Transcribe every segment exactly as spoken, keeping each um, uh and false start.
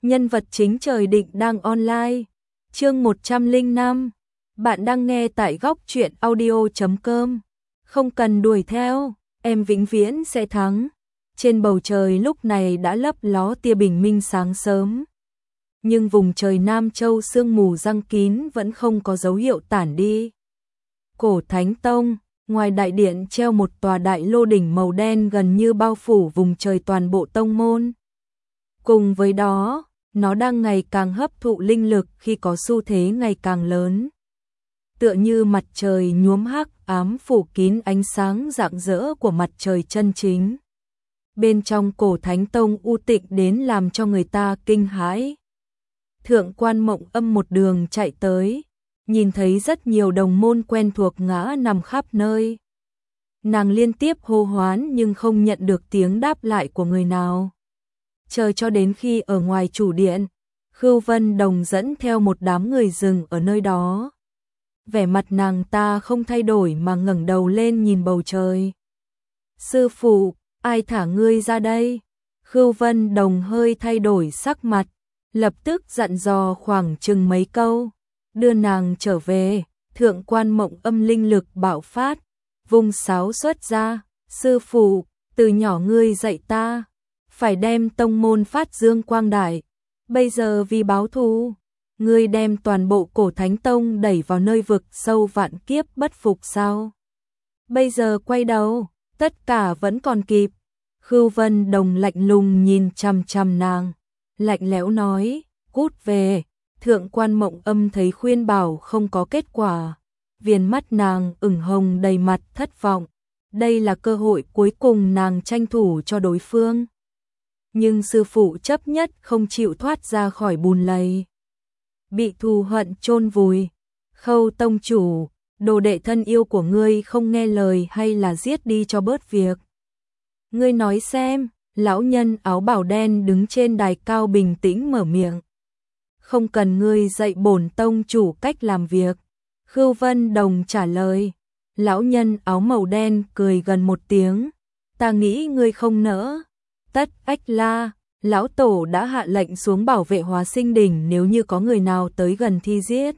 Nhân vật chính trời định đang online. Chương một trăm lẻ năm. Bạn đang nghe tại góc truyện audio chấm com. Không cần đuổi theo, em vĩnh viễn sẽ thắng. Trên bầu trời lúc này đã lấp ló tia bình minh sáng sớm. Nhưng vùng trời Nam Châu sương mù giăng kín vẫn không có dấu hiệu tản đi. Cổ Thánh Tông, ngoài đại điện treo một tòa đại lô đỉnh màu đen gần như bao phủ vùng trời toàn bộ tông môn. Cùng với đó, nó đang ngày càng hấp thụ linh lực khi có xu thế ngày càng lớn. Tựa như mặt trời nhuốm hắc ám phủ kín ánh sáng rạng rỡ của mặt trời chân chính. Bên trong Cổ Thánh Tông u tịnh đến làm cho người ta kinh hãi. Thượng quan Mộng Âm một đường chạy tới, nhìn thấy rất nhiều đồng môn quen thuộc ngã nằm khắp nơi. Nàng liên tiếp hô hoán nhưng không nhận được tiếng đáp lại của người nào. Chờ cho đến khi ở ngoài chủ điện, Khưu Vân Đồng dẫn theo một đám người dừng ở nơi đó. Vẻ mặt nàng ta không thay đổi mà ngẩng đầu lên nhìn bầu trời. Sư phụ, ai thả ngươi ra đây? Khưu Vân Đồng hơi thay đổi sắc mặt, lập tức dặn dò khoảng chừng mấy câu, đưa nàng trở về. Thượng quan Mộng Âm linh lực bạo phát, vung sáo xuất ra. Sư phụ, từ nhỏ ngươi dạy ta, phải đem tông môn phát dương quang đại. Bây giờ vì báo thù, ngươi đem toàn bộ Cổ Thánh Tông đẩy vào nơi vực sâu vạn kiếp bất phục sao? Bây giờ quay đầu, tất cả vẫn còn kịp. Khưu Vân Đồng lạnh lùng nhìn chằm chằm nàng, lạnh lẽo nói, cút về. Thượng quan Mộng Âm thấy khuyên bảo không có kết quả, viền mắt nàng ửng hồng đầy mặt thất vọng. Đây là cơ hội cuối cùng nàng tranh thủ cho đối phương. Nhưng sư phụ chấp nhất không chịu thoát ra khỏi bùn lầy. Bị thù hận chôn vùi. Khâu tông chủ, đồ đệ thân yêu của ngươi không nghe lời hay là giết đi cho bớt việc? Ngươi nói xem. Lão nhân áo bào đen đứng trên đài cao bình tĩnh mở miệng. Không cần ngươi dạy bổn tông chủ cách làm việc. Khưu Vân Đồng trả lời. Lão nhân áo màu đen cười gần một tiếng. Ta nghĩ ngươi không nỡ. Tất Ách La, lão tổ đã hạ lệnh xuống bảo vệ Hóa Sinh đỉnh, nếu như có người nào tới gần thì giết.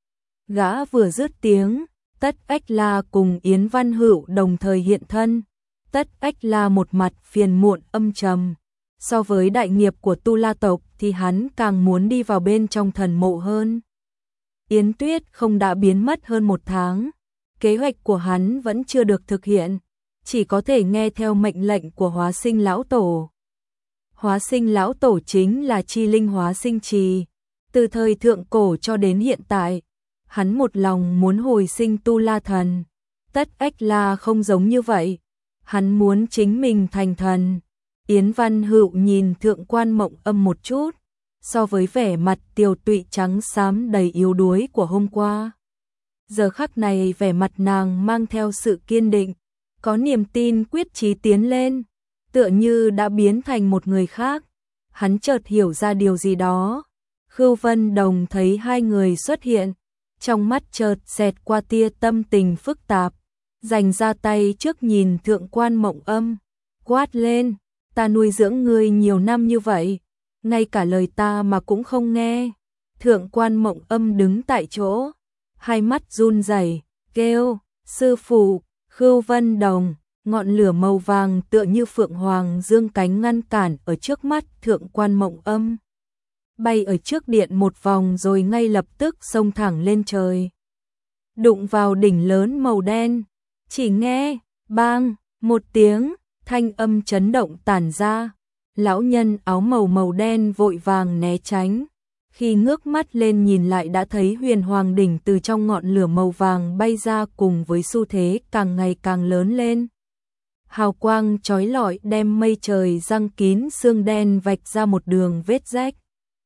Gã vừa dứt tiếng, Tất Ách La cùng Yến Văn Hữu đồng thời hiện thân. Tất Ách La một mặt phiền muộn âm trầm. So với đại nghiệp của Tu La tộc thì hắn càng muốn đi vào bên trong thần mộ hơn. Yến Tuyết không đã biến mất hơn một tháng. Kế hoạch của hắn vẫn chưa được thực hiện, chỉ có thể nghe theo mệnh lệnh của Hóa Sinh lão tổ. Hóa Sinh lão tổ chính là chi linh Hóa Sinh trì. Từ thời thượng cổ cho đến hiện tại, hắn một lòng muốn hồi sinh Tu La thần. Tất Ách La không giống như vậy. Hắn muốn chính mình thành thần. Yến Văn Hữu nhìn Thượng quan Mộng Âm một chút, so với vẻ mặt tiều tụy trắng xám đầy yếu đuối của hôm qua, giờ khắc này vẻ mặt nàng mang theo sự kiên định, có niềm tin quyết chí tiến lên, tựa như đã biến thành một người khác. Hắn chợt hiểu ra điều gì đó. Khưu Vân Đồng thấy hai người xuất hiện, trong mắt chợt xẹt qua tia tâm tình phức tạp, dành ra tay trước nhìn Thượng quan Mộng Âm, quát lên, ta nuôi dưỡng ngươi nhiều năm như vậy, ngay cả lời ta mà cũng không nghe. Thượng quan Mộng Âm đứng tại chỗ, hai mắt run rẩy, kêu, sư phụ. Khưu Vân Đồng, ngọn lửa màu vàng tựa như phượng hoàng dương cánh ngăn cản ở trước mắt Thượng quan Mộng Âm. Bay ở trước điện một vòng rồi ngay lập tức xông thẳng lên trời. Đụng vào đỉnh lớn màu đen, chỉ nghe, bang, một tiếng, thanh âm chấn động tản ra. Lão nhân áo màu màu đen vội vàng né tránh. Khi ngước mắt lên nhìn lại đã thấy huyền hoàng đỉnh từ trong ngọn lửa màu vàng bay ra cùng với xu thế càng ngày càng lớn lên. Hào quang chói lọi đem mây trời giăng kín sương đen vạch ra một đường vết rách.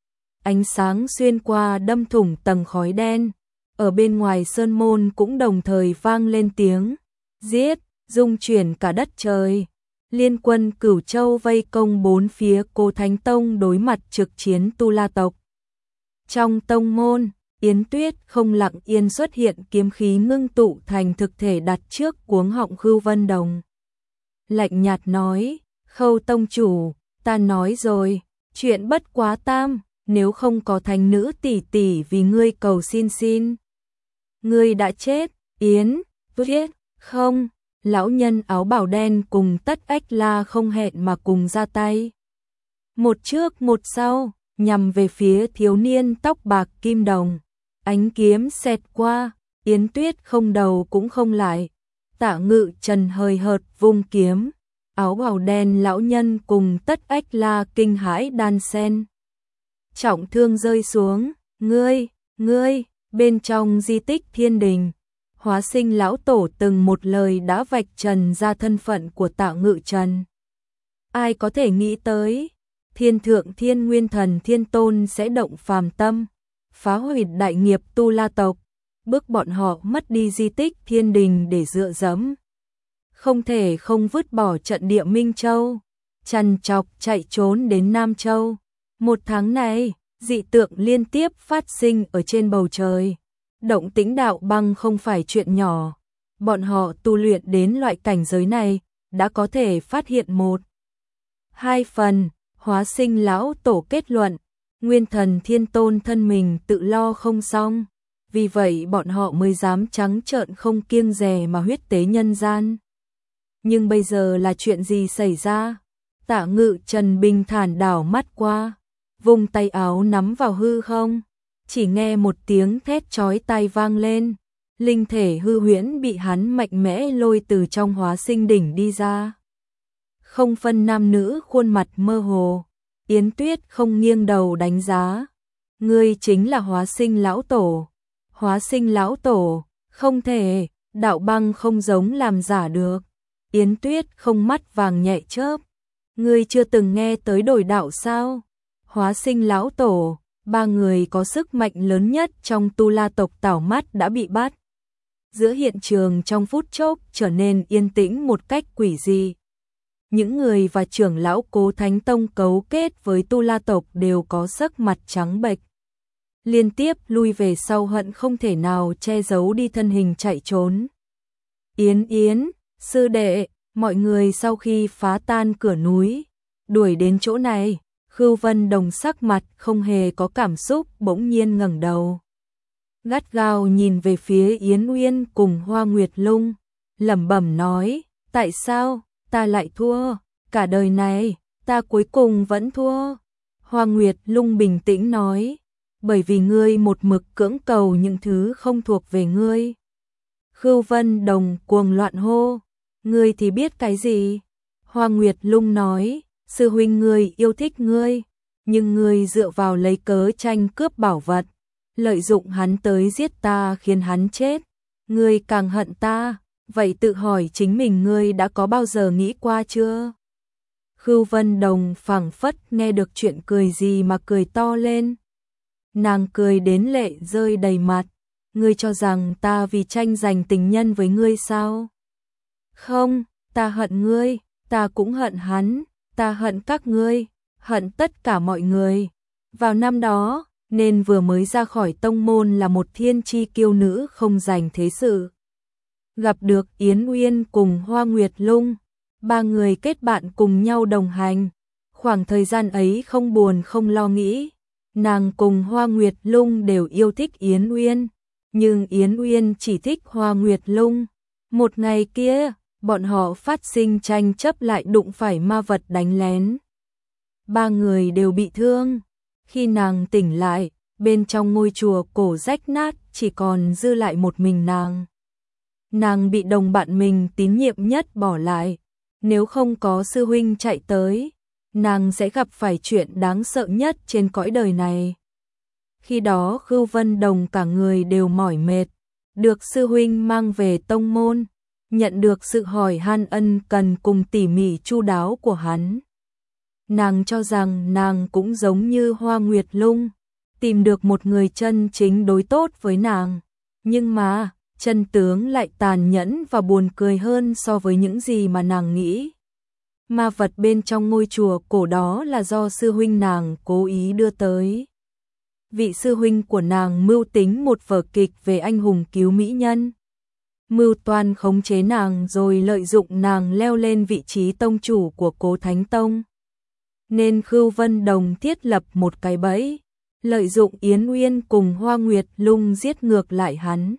Ánh sáng xuyên qua đâm thủng tầng khói đen. Ở bên ngoài sơn môn cũng đồng thời vang lên tiếng giết, rung chuyển cả đất trời. Liên quân Cửu Châu vây công bốn phía Cổ Thánh Tông đối mặt trực chiến Tu La tộc. Trong tông môn, Yến Tuyết không lặng yên xuất hiện, kiếm khí ngưng tụ thành thực thể đặt trước cuống họng Khưu Vân Đồng. Lạnh nhạt nói, Khâu tông chủ, ta nói rồi, chuyện bất quá tam, nếu không có thánh nữ tỷ tỷ vì ngươi cầu xin xin. Ngươi đã chết, Yến, biết không? Lão nhân áo bào đen cùng Tất Ách La không hẹn mà cùng ra tay. Một trước một sau, nhằm về phía thiếu niên tóc bạc kim đồng. Ánh kiếm xẹt qua, Yến Tuyết không đầu cũng không lại. Tạ Ngự Trần hời hợt vung kiếm, áo bào đen lão nhân cùng Tất Ách La kinh hãi đan sen. Trọng thương rơi xuống, ngươi, ngươi, bên trong di tích thiên đình. Hóa Sinh lão tổ từng một lời đã vạch trần ra thân phận của Tạ Ngự Trần. Ai có thể nghĩ tới, Thiên Thượng Thiên Nguyên Thần Thiên Tôn sẽ động phàm tâm, phá hủy đại nghiệp Tu La tộc, bước bọn họ mất đi di tích thiên đình để dựa dẫm. Không thể không vứt bỏ trận địa Minh Châu, trằn trọc chạy trốn đến Nam Châu. Một tháng này, dị tượng liên tiếp phát sinh ở trên bầu trời. Động tĩnh đạo băng không phải chuyện nhỏ. Bọn họ tu luyện đến loại cảnh giới này, đã có thể phát hiện một. Hai phần, Hóa Sinh lão tổ kết luận, Nguyên Thần Thiên Tôn thân mình tự lo không xong. Vì vậy bọn họ mới dám trắng trợn không kiêng dè mà huyết tế nhân gian. Nhưng bây giờ là chuyện gì xảy ra? Tạ Ngự Trần bình thản đảo mắt qua, vùng tay áo nắm vào hư không. Chỉ nghe một tiếng thét chói tai vang lên, linh thể hư huyễn bị hắn mạnh mẽ lôi từ trong Hóa Sinh đỉnh đi ra. Không phân nam nữ khuôn mặt mơ hồ, Yến Tuyết không nghiêng đầu đánh giá. Ngươi chính là Hóa Sinh lão tổ. Hóa Sinh lão tổ, không thể, đạo băng không giống làm giả được. Yến Tuyết không mắt vàng nhạy chớp. Ngươi chưa từng nghe tới đổi đạo sao? Hóa Sinh lão tổ, ba người có sức mạnh lớn nhất trong Tu La tộc Tảo Mắt đã bị bắt. Giữa hiện trường trong phút chốc trở nên yên tĩnh một cách quỷ dị. Những người và trưởng lão Cố Thánh Tông cấu kết với Tu La tộc đều có sắc mặt trắng bệch. Liên tiếp lui về sau hận không thể nào che giấu đi thân hình chạy trốn. Yến Yến, sư đệ, mọi người sau khi phá tan cửa núi, đuổi đến chỗ này. Khưu Vân Đồng sắc mặt không hề có cảm xúc, bỗng nhiên ngẩng đầu. Gắt gao nhìn về phía Yến Uyên cùng Hoa Nguyệt Lung, lẩm bẩm nói, tại sao ta lại thua? Cả đời này, ta cuối cùng vẫn thua. Hoa Nguyệt Lung bình tĩnh nói, bởi vì ngươi một mực cưỡng cầu những thứ không thuộc về ngươi. Khưu Vân Đồng cuồng loạn hô, ngươi thì biết cái gì? Hoa Nguyệt Lung nói, sư huynh ngươi yêu thích ngươi, nhưng ngươi dựa vào lấy cớ tranh cướp bảo vật, lợi dụng hắn tới giết ta khiến hắn chết. Ngươi càng hận ta, vậy tự hỏi chính mình ngươi đã có bao giờ nghĩ qua chưa? Khưu Vân Đồng phảng phất nghe được chuyện cười gì mà cười to lên. Nàng cười đến lệ rơi đầy mặt. Ngươi cho rằng ta vì tranh giành tình nhân với ngươi sao? Không, ta hận ngươi, ta cũng hận hắn, ta hận các ngươi, hận tất cả mọi người. Vào năm đó, nên vừa mới ra khỏi tông môn là một thiên chi kiêu nữ không giành thế sự. Gặp được Yến Uyên cùng Hoa Nguyệt Lung, ba người kết bạn cùng nhau đồng hành. Khoảng thời gian ấy không buồn không lo nghĩ. Nàng cùng Hoa Nguyệt Lung đều yêu thích Yến Uyên, nhưng Yến Uyên chỉ thích Hoa Nguyệt Lung. Một ngày kia, bọn họ phát sinh tranh chấp lại đụng phải ma vật đánh lén. Ba người đều bị thương. Khi nàng tỉnh lại, bên trong ngôi chùa cổ rách nát chỉ còn dư lại một mình nàng. Nàng bị đồng bạn mình tín nhiệm nhất bỏ lại. Nếu không có sư huynh chạy tới, nàng sẽ gặp phải chuyện đáng sợ nhất trên cõi đời này. Khi đó Khưu Vân Đồng cả người đều mỏi mệt, được sư huynh mang về tông môn, nhận được sự hỏi han ân cần cùng tỉ mỉ chu đáo của hắn. Nàng cho rằng nàng cũng giống như Hoa Nguyệt Lung, tìm được một người chân chính đối tốt với nàng. Nhưng mà, chân tướng lại tàn nhẫn và buồn cười hơn so với những gì mà nàng nghĩ. Ma vật bên trong ngôi chùa cổ đó là do sư huynh nàng cố ý đưa tới. Vị sư huynh của nàng mưu tính một vở kịch về anh hùng cứu mỹ nhân. Mưu toan khống chế nàng rồi lợi dụng nàng leo lên vị trí tông chủ của Cố Thánh Tông. Nên Khưu Vân Đồng thiết lập một cái bẫy, lợi dụng Yến Uyên cùng Hoa Nguyệt Lung giết ngược lại hắn.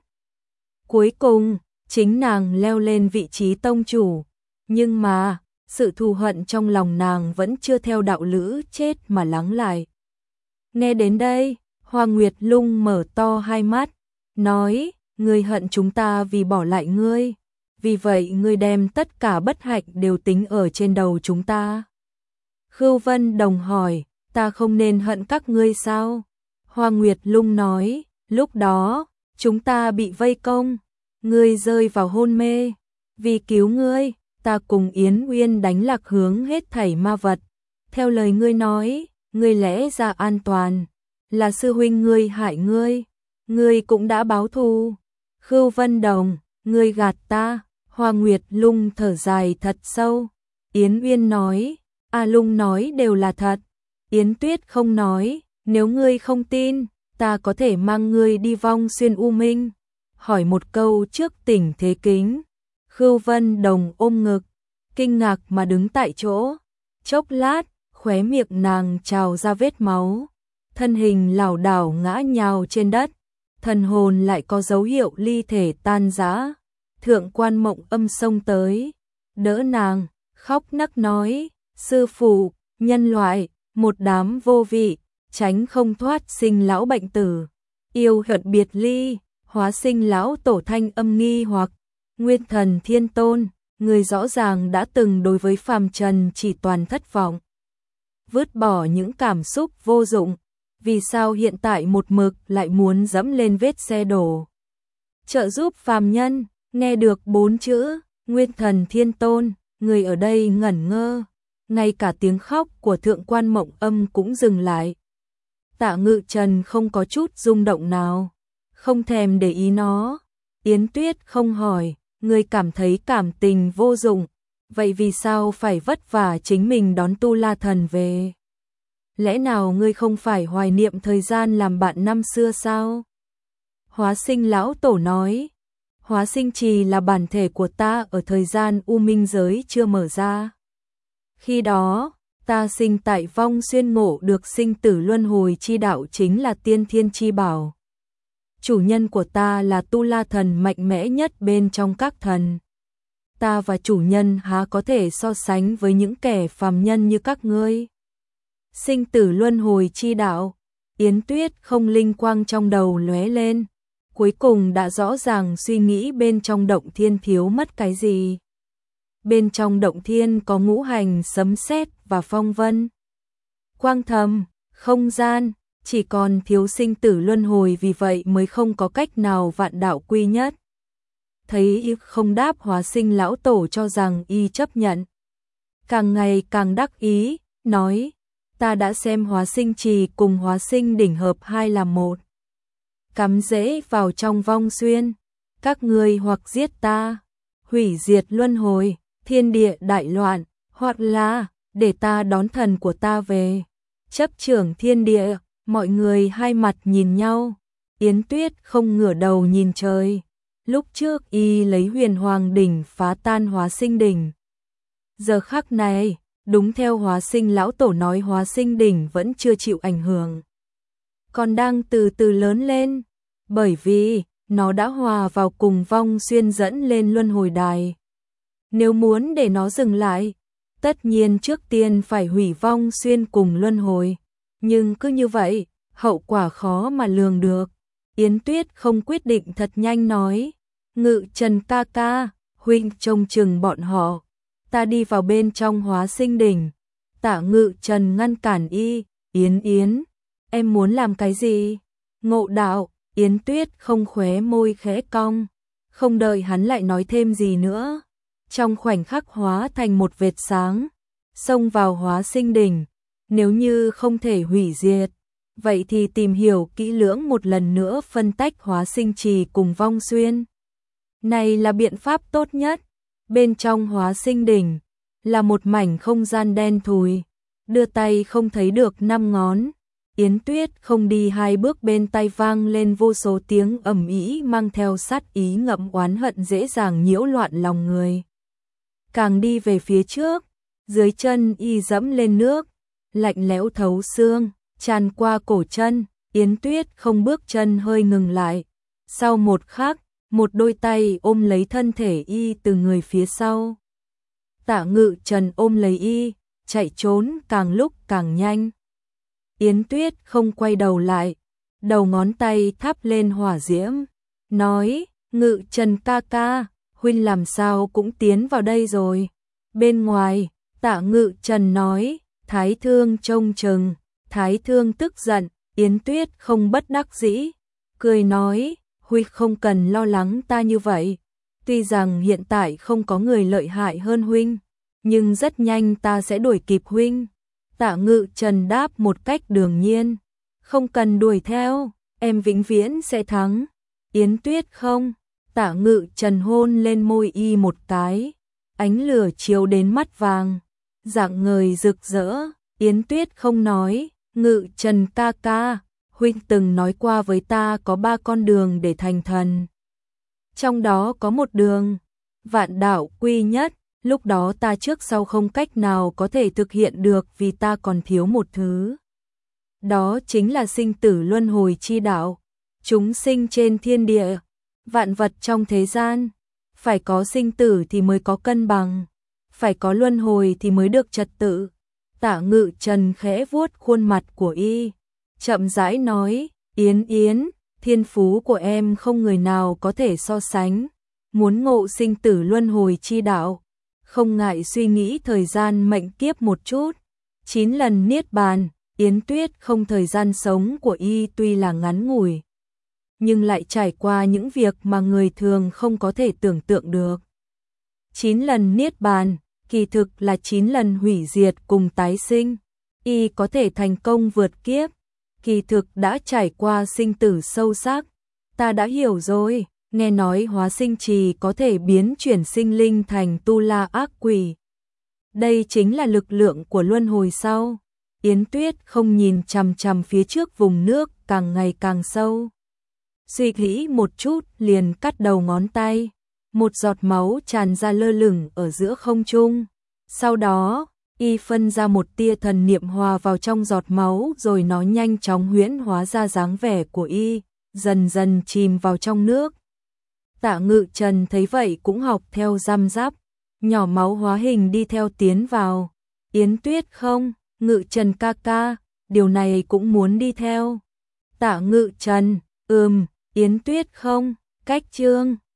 Cuối cùng, chính nàng leo lên vị trí tông chủ, nhưng mà, sự thù hận trong lòng nàng vẫn chưa theo đạo lữ chết mà lắng lại. Nghe đến đây, Hoa Nguyệt Lung mở to hai mắt, nói, ngươi hận chúng ta vì bỏ lại ngươi, vì vậy ngươi đem tất cả bất hạnh đều tính ở trên đầu chúng ta. Khưu Vân Đồng hỏi, ta không nên hận các ngươi sao? Hoa Nguyệt Lung nói, lúc đó, chúng ta bị vây công, ngươi rơi vào hôn mê, vì cứu ngươi, ta cùng Yến Uyên đánh lạc hướng hết thảy ma vật. Theo lời ngươi nói, ngươi lẽ ra an toàn, là sư huynh ngươi hại ngươi, ngươi cũng đã báo thù. Khưu Vân Đồng, ngươi gạt ta. Hoa Nguyệt Lung thở dài thật sâu. Yến Uyên nói, A Lung nói đều là thật. Yến Tuyết không nói, nếu ngươi không tin, ta có thể mang ngươi đi vong xuyên U Minh. Hỏi một câu trước tỉnh thế kính. Khưu Vân Đồng ôm ngực, kinh ngạc mà đứng tại chỗ. Chốc lát, khóe miệng nàng trào ra vết máu. Thân hình lảo đảo ngã nhào trên đất. Thần hồn lại có dấu hiệu ly thể tan rã. Thượng Quan Mộng Âm xông tới, đỡ nàng, khóc nấc nói, sư phụ, nhân loại, một đám vô vị, tránh không thoát sinh lão bệnh tử, yêu hận biệt ly, hóa sinh lão tổ Thanh Âm nghi hoặc, Nguyên Thần Thiên Tôn, người rõ ràng đã từng đối với phàm trần chỉ toàn thất vọng. Vứt bỏ những cảm xúc vô dụng, vì sao hiện tại một mực lại muốn dẫm lên vết xe đổ. Trợ giúp phàm nhân. Nghe được bốn chữ, Nguyên Thần Thiên Tôn, người ở đây ngẩn ngơ, ngay cả tiếng khóc của Thượng Quan Mộng Âm cũng dừng lại. Tạ Ngự Trần không có chút rung động nào, không thèm để ý nó. Yến Tuyết không hỏi, người cảm thấy cảm tình vô dụng, vậy vì sao phải vất vả chính mình đón Tu La Thần về? Lẽ nào ngươi không phải hoài niệm thời gian làm bạn năm xưa sao? Hóa sinh lão tổ nói, hóa sinh trì là bản thể của ta ở thời gian U Minh giới chưa mở ra. Khi đó, ta sinh tại vong xuyên ngộ được sinh tử luân hồi chi đạo chính là tiên thiên chi bảo. Chủ nhân của ta là Tu La Thần mạnh mẽ nhất bên trong các thần. Ta và chủ nhân há có thể so sánh với những kẻ phàm nhân như các ngươi. Sinh tử luân hồi chi đạo, Yến Tuyết không linh quang trong đầu lóe lên. Cuối cùng đã rõ ràng suy nghĩ bên trong động thiên thiếu mất cái gì. Bên trong động thiên có ngũ hành sấm sét và phong vân. Quang thầm, không gian, chỉ còn thiếu sinh tử luân hồi, vì vậy mới không có cách nào vạn đạo quy nhất. Thấy y không đáp, hóa sinh lão tổ cho rằng y chấp nhận. Càng ngày càng đắc ý, nói, ta đã xem hóa sinh trì cùng hóa sinh đỉnh hợp hai là một. Cắm rễ vào trong vong xuyên, các ngươi hoặc giết ta, hủy diệt luân hồi, thiên địa đại loạn, hoặc là để ta đón thần của ta về, chấp trưởng thiên địa. Mọi người hai mặt nhìn nhau, Yến Tuyết không ngửa đầu nhìn trời. Lúc trước y lấy huyền hoàng đỉnh phá tan hóa sinh đỉnh. Giờ khắc này, đúng theo hóa sinh lão tổ nói, hóa sinh đỉnh vẫn chưa chịu ảnh hưởng, còn đang từ từ lớn lên, bởi vì nó đã hòa vào cùng vong xuyên dẫn lên luân hồi đài. Nếu muốn để nó dừng lại, tất nhiên trước tiên phải hủy vong xuyên cùng luân hồi. Nhưng cứ như vậy, hậu quả khó mà lường được. Yến Tuyết không quyết định thật nhanh nói, Ngự Trần ca ca, huynh trông chừng bọn họ, ta đi vào bên trong hóa sinh đỉnh. Tạ Ngự Trần ngăn cản y, Yến Yến, em muốn làm cái gì? Ngộ đạo. Yến Tuyết không khóe môi khẽ cong, không đợi hắn lại nói thêm gì nữa. Trong khoảnh khắc hóa thành một vệt sáng, xông vào hóa sinh đỉnh. Nếu như không thể hủy diệt, vậy thì tìm hiểu kỹ lưỡng một lần nữa, phân tách hóa sinh trì cùng vong xuyên. Này là biện pháp tốt nhất. Bên trong hóa sinh đỉnh là một mảnh không gian đen thùi, đưa tay không thấy được năm ngón. Yến Tuyết không đi hai bước, bên tay vang lên vô số tiếng ầm ĩ mang theo sát ý ngậm oán hận, dễ dàng nhiễu loạn lòng người. Càng đi về phía trước, dưới chân y dẫm lên nước, lạnh lẽo thấu xương, tràn qua cổ chân, Yến Tuyết không bước chân hơi ngừng lại. Sau một khắc, một đôi tay ôm lấy thân thể y từ người phía sau. Tạ Ngự Trần ôm lấy y, chạy trốn càng lúc càng nhanh. Yến Tuyết không quay đầu lại, đầu ngón tay thắp lên hỏa diễm, nói, Ngự Trần ca ca, huynh làm sao cũng tiến vào đây rồi. Bên ngoài, Tạ Ngự Trần nói, Thái Thương trông chừng. Thái Thương tức giận, Yến Tuyết không bất đắc dĩ, cười nói, huynh không cần lo lắng ta như vậy. Tuy rằng hiện tại không có người lợi hại hơn huynh, nhưng rất nhanh ta sẽ đuổi kịp huynh. Tạ Ngự Trần đáp một cách đương nhiên, không cần đuổi theo, em vĩnh viễn sẽ thắng. Yến Tuyết không. Tạ Ngự Trần hôn lên môi y một cái, ánh lửa chiếu đến mắt vàng, dạng người rực rỡ. Yến Tuyết không nói, Ngự Trần ca ca, huynh từng nói qua với ta có ba con đường để thành thần. Trong đó có một đường, vạn đạo quy nhất, lúc đó ta trước sau không cách nào có thể thực hiện được vì ta còn thiếu một thứ. Đó chính là sinh tử luân hồi chi đạo, chúng sinh trên thiên địa, vạn vật trong thế gian, phải có sinh tử thì mới có cân bằng, phải có luân hồi thì mới được trật tự. Tạ Ngự Trần khẽ vuốt khuôn mặt của y, chậm rãi nói, Yến Yến, thiên phú của em không người nào có thể so sánh, muốn ngộ sinh tử luân hồi chi đạo, không ngại suy nghĩ thời gian mệnh kiếp một chút, chín lần niết bàn. Yến Tuyết không thời gian sống của y tuy là ngắn ngủi, nhưng lại trải qua những việc mà người thường không có thể tưởng tượng được. Chín lần niết bàn, kỳ thực là chín lần hủy diệt cùng tái sinh. Y có thể thành công vượt kiếp, kỳ thực đã trải qua sinh tử sâu sắc. Ta đã hiểu rồi, nghe nói hóa sinh trì có thể biến chuyển sinh linh thành tu la ác quỷ. Đây chính là lực lượng của luân hồi sau. Yến Tuyết không nhìn chằm chằm phía trước vùng nước càng ngày càng sâu. Suy nghĩ một chút liền cắt đầu ngón tay, một giọt máu tràn ra lơ lửng ở giữa không trung. Sau đó, y phân ra một tia thần niệm hòa vào trong giọt máu rồi nó nhanh chóng huyễn hóa ra dáng vẻ của y, dần dần chìm vào trong nước. Tạ Ngự Trần thấy vậy cũng học theo răm rắp, nhỏ máu hóa hình đi theo tiến vào. Yến Tuyết không, Ngự Trần ca ca, điều này cũng muốn đi theo. Tạ Ngự Trần, ừm, Yến Tuyết không, cách chương.